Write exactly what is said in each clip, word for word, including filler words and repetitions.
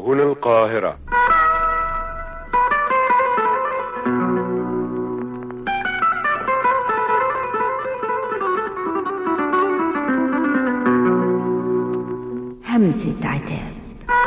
هنا القاهرة. همسة عتاب.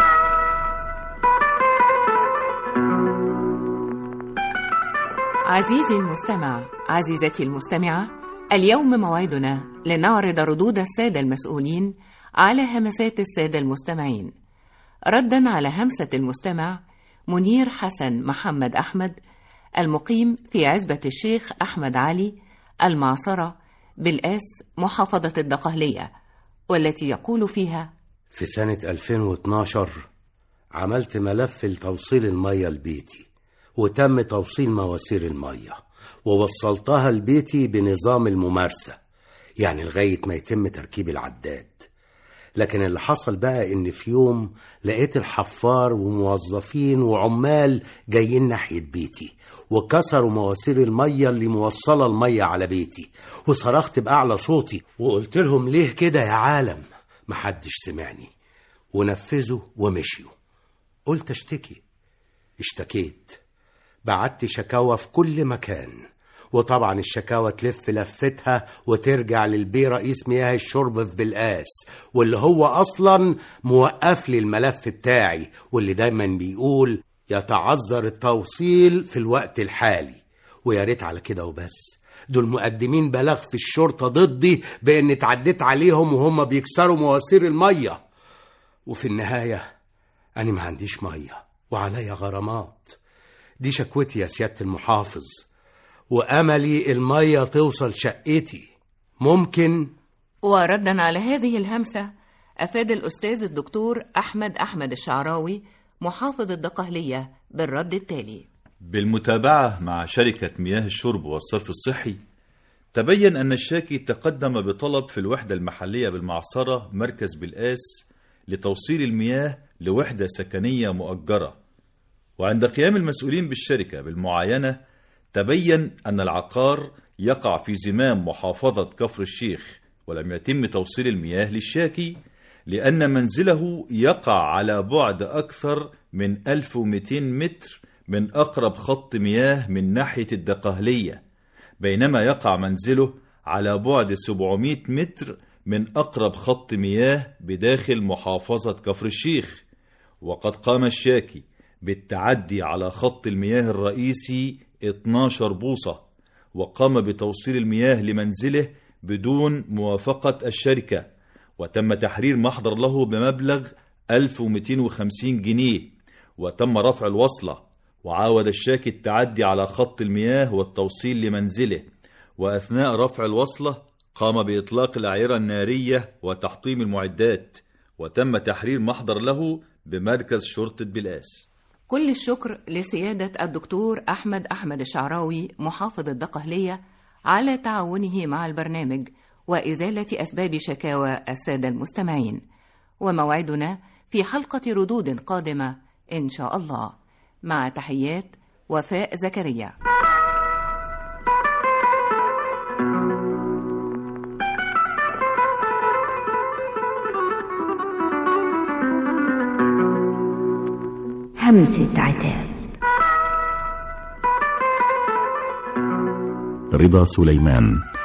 عزيزي المستمع، عزيزتي المستمعة، اليوم موعدنا لنعرض ردود السادة المسؤولين على همسات السادة المستمعين، ردا على همسة المستمع منير حسن محمد أحمد المقيم في عزبة الشيخ أحمد علي المعصرة بالآس محافظة الدقهلية، والتي يقول فيها: في سنة ألفين واثناشر عملت ملف لتوصيل المية لبيتي، وتم توصيل مواسير المية ووصلتها لبيتي بنظام الممارسة، يعني لغاية ما يتم تركيب العداد. لكن اللي حصل بقى إن في يوم لقيت الحفار وموظفين وعمال جايين ناحية بيتي وكسروا مواسير المية اللي موصلة المية على بيتي، وصرخت بأعلى صوتي وقلت لهم ليه كده يا عالم؟ محدش سمعني ونفذوا ومشيوا. قلت اشتكي، اشتكيت، بعت شكاوى في كل مكان، وطبعا الشكاوى تلف لفتها وترجع للبي رئيس مياه الشرب في بالقاس، واللي هو اصلا موقف لي الملف بتاعي، واللي دايما بيقول يتعذر التوصيل في الوقت الحالي. ويا ريت على كده وبس، دول مقدمين بلاغ في الشرطة ضدي بان اتعديت عليهم وهم بيكسروا مواسير المية، وفي النهاية انا ما عنديش مية وعليا غرامات. دي شكوتي يا سيادة المحافظ، وأملي المية توصل شقتي. ممكن؟ وردا على هذه الهمسة أفاد الأستاذ الدكتور أحمد أحمد الشعراوي محافظ الدقهلية بالرد التالي: بالمتابعة مع شركة مياه الشرب والصرف الصحي، تبين أن الشاكي تقدم بطلب في الوحدة المحلية بالمعصرة مركز بالقاس لتوصيل المياه لوحدة سكنية مؤجرة، وعند قيام المسؤولين بالشركة بالمعاينة تبين أن العقار يقع في زمام محافظة كفر الشيخ، ولم يتم توصيل المياه للشاكي لأن منزله يقع على بعد أكثر من ألف ومئتين متر من أقرب خط مياه من ناحية الدقهلية، بينما يقع منزله على بعد سبعمئة متر من أقرب خط مياه بداخل محافظة كفر الشيخ. وقد قام الشاكي بالتعدي على خط المياه الرئيسي اثناشر بوصة، وقام بتوصيل المياه لمنزله بدون موافقة الشركة، وتم تحرير محضر له بمبلغ ألف ومئتين وخمسين جنيه، وتم رفع الوصلة. وعاود الشاكي التعدي على خط المياه والتوصيل لمنزله، وأثناء رفع الوصلة قام بإطلاق الأعيرة النارية وتحطيم المعدات، وتم تحرير محضر له بمركز شرطة بالقاس. كل الشكر لسيادة الدكتور أحمد أحمد الشعراوي محافظ الدقهلية على تعاونه مع البرنامج وإزالة أسباب شكاوى السادة المستمعين، وموعدنا في حلقة ردود قادمة إن شاء الله. مع تحيات وفاء زكريا. همسة عتاب. رضا سليمان.